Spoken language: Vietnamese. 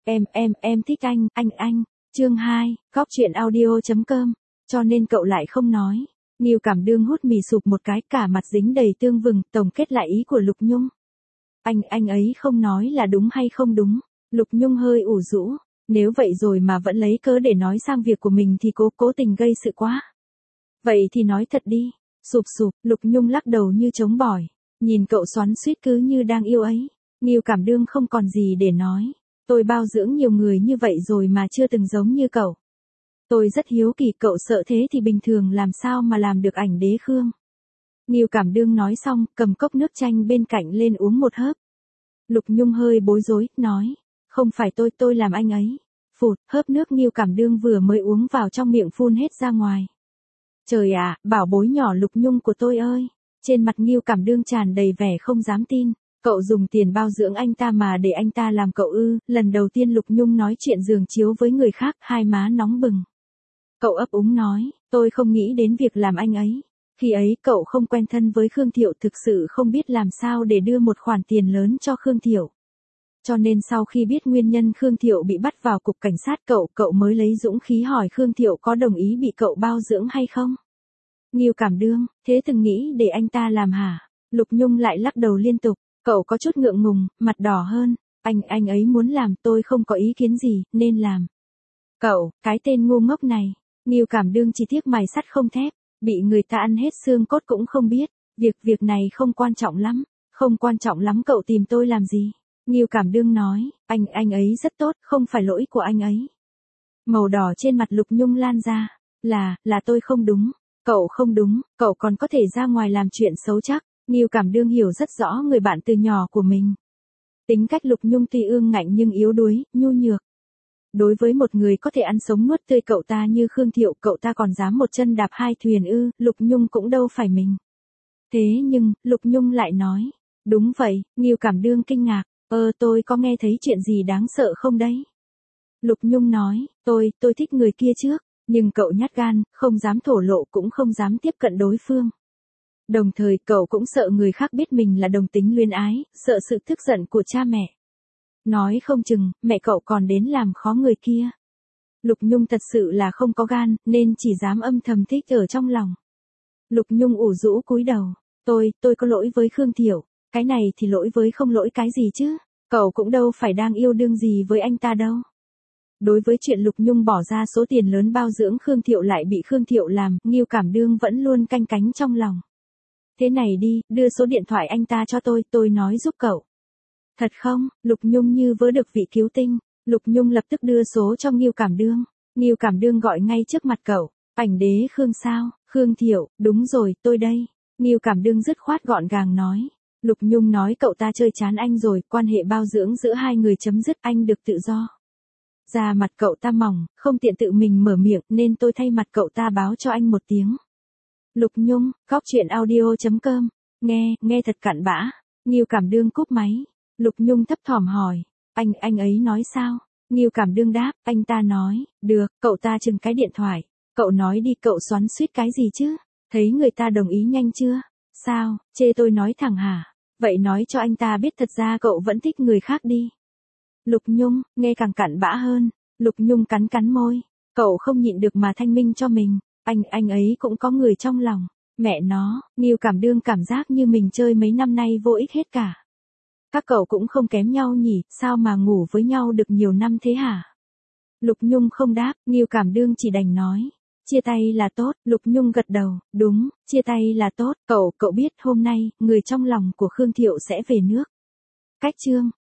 Em thích anh. Chương 2, góc chuyện audio.com. Cho nên cậu lại không nói. Ngưu Cảm Đương hút mì sụp một cái, cả mặt dính đầy tương vừng, tổng kết lại ý của Lục Nhung. Anh ấy không nói là đúng hay không đúng? Lục Nhung hơi ủ rũ. Nếu vậy rồi mà vẫn lấy cớ để nói sang việc của mình thì cố tình gây sự quá. Vậy thì nói thật đi. Sụp, Lục Nhung lắc đầu như trống bỏi. Nhìn cậu xoắn xuýt cứ như đang yêu ấy. Ngưu Cảm Đương không còn gì để nói. Tôi bao dưỡng nhiều người như vậy rồi mà chưa từng giống như cậu. Tôi rất hiếu kỳ, cậu sợ thế thì bình thường làm sao mà làm được ảnh đế Khương. Ngưu Cảm Đương nói xong, cầm cốc nước chanh bên cạnh lên uống một hớp. Lục Nhung hơi bối rối, nói. Không phải tôi làm anh ấy. Phụt, hớp nước Ngưu Cảm Đương vừa mới uống vào trong miệng phun hết ra ngoài. Trời ạ, bảo bối nhỏ Lục Nhung của tôi ơi. Trên mặt Ngưu Cảm Đương tràn đầy vẻ không dám tin. Cậu dùng tiền bao dưỡng anh ta mà để anh ta làm cậu ư? Lần đầu tiên Lục Nhung nói chuyện giường chiếu với người khác, hai má nóng bừng. Cậu ấp úng nói, tôi không nghĩ đến việc làm anh ấy. Khi ấy cậu không quen thân với Khương Thiệu, thực sự không biết làm sao để đưa một khoản tiền lớn cho Khương Thiệu. Cho nên sau khi biết nguyên nhân Khương Thiệu bị bắt vào cục cảnh sát, cậu mới lấy dũng khí hỏi Khương Thiệu có đồng ý bị cậu bao dưỡng hay không. Ngưu Cảm Đương, thế từng nghĩ để anh ta làm hả? Lục Nhung lại lắc đầu liên tục. Cậu có chút ngượng ngùng, mặt đỏ hơn. Anh ấy muốn làm, tôi không có ý kiến gì, nên làm. Cậu, cái tên ngu ngốc này. Ngưu Cảm Đương chỉ tiếc mài sắt không thép, bị người ta ăn hết xương cốt cũng không biết. Việc này không quan trọng lắm. Không quan trọng lắm, cậu tìm tôi làm gì? Ngưu Cảm Đương nói, anh ấy rất tốt, không phải lỗi của anh ấy. Màu đỏ trên mặt Lục Nhung lan ra. Là tôi không đúng. Cậu không đúng, cậu còn có thể ra ngoài làm chuyện xấu chắc. Ngưu Cảm Đương hiểu rất rõ người bạn từ nhỏ của mình. Tính cách Lục Nhung tuy ương ngạnh nhưng yếu đuối, nhu nhược. Đối với một người có thể ăn sống nuốt tươi cậu ta như Khương Thiệu, cậu ta còn dám một chân đạp hai thuyền ư? Lục Nhung cũng đâu phải mình. Thế nhưng, Lục Nhung lại nói. Đúng vậy, Ngưu Cảm Đương kinh ngạc. Tôi có nghe thấy chuyện gì đáng sợ không đấy? Lục Nhung nói, tôi thích người kia trước, nhưng cậu nhát gan, không dám thổ lộ cũng không dám tiếp cận đối phương. Đồng thời cậu cũng sợ người khác biết mình là đồng tính luyến ái, sợ sự tức giận của cha mẹ. Nói không chừng, mẹ cậu còn đến làm khó người kia. Lục Nhung thật sự là không có gan, nên chỉ dám âm thầm thích ở trong lòng. Lục Nhung ủ rũ cúi đầu. Tôi có lỗi với Khương Thiệu. Cái này thì lỗi với không lỗi cái gì chứ. Cậu cũng đâu phải đang yêu đương gì với anh ta đâu. Đối với chuyện Lục Nhung bỏ ra số tiền lớn bao dưỡng Khương Thiệu lại bị Khương Thiệu làm, Ngưu Cảm Đương vẫn luôn canh cánh trong lòng. Thế này đi, đưa số điện thoại anh ta cho tôi nói giúp cậu. Thật không? Lục Nhung như vớ được vị cứu tinh. Lục Nhung lập tức đưa số cho Ngưu Cảm Đương. Ngưu Cảm Đương gọi ngay trước mặt cậu. Ảnh đế Khương sao? Khương Thiệu, đúng rồi, tôi đây. Ngưu Cảm Đương dứt khoát gọn gàng nói. Lục Nhung nói cậu ta chơi chán anh rồi, quan hệ bao dưỡng giữa hai người chấm dứt, anh được tự do. Da mặt cậu ta mỏng, không tiện tự mình mở miệng nên tôi thay mặt cậu ta báo cho anh một tiếng. Lục Nhung, góc chuyện audio.com. Nghe thật cặn bã. Ngưu Cảm Đương cúp máy. Lục Nhung thấp thỏm hỏi. Anh ấy nói sao? Ngưu Cảm Đương đáp, anh ta nói, được, cậu ta chừng cái điện thoại. Cậu nói đi, cậu xoắn xuýt cái gì chứ? Thấy người ta đồng ý nhanh chưa? Sao, chê tôi nói thẳng hả? Vậy nói cho anh ta biết thật ra cậu vẫn thích người khác đi. Lục Nhung, nghe càng cặn bã hơn. Lục Nhung cắn môi. Cậu không nhịn được mà thanh minh cho mình. Anh ấy cũng có người trong lòng. Mẹ nó, Ngưu Cảm Đương cảm giác như mình chơi mấy năm nay vô ích hết cả. Các cậu cũng không kém nhau nhỉ, sao mà ngủ với nhau được nhiều năm thế hả? Lục Nhung không đáp, Ngưu Cảm Đương chỉ đành nói. Chia tay là tốt, Lục Nhung gật đầu, đúng, chia tay là tốt, cậu biết hôm nay, người trong lòng của Khương Thiệu sẽ về nước. Cách chương.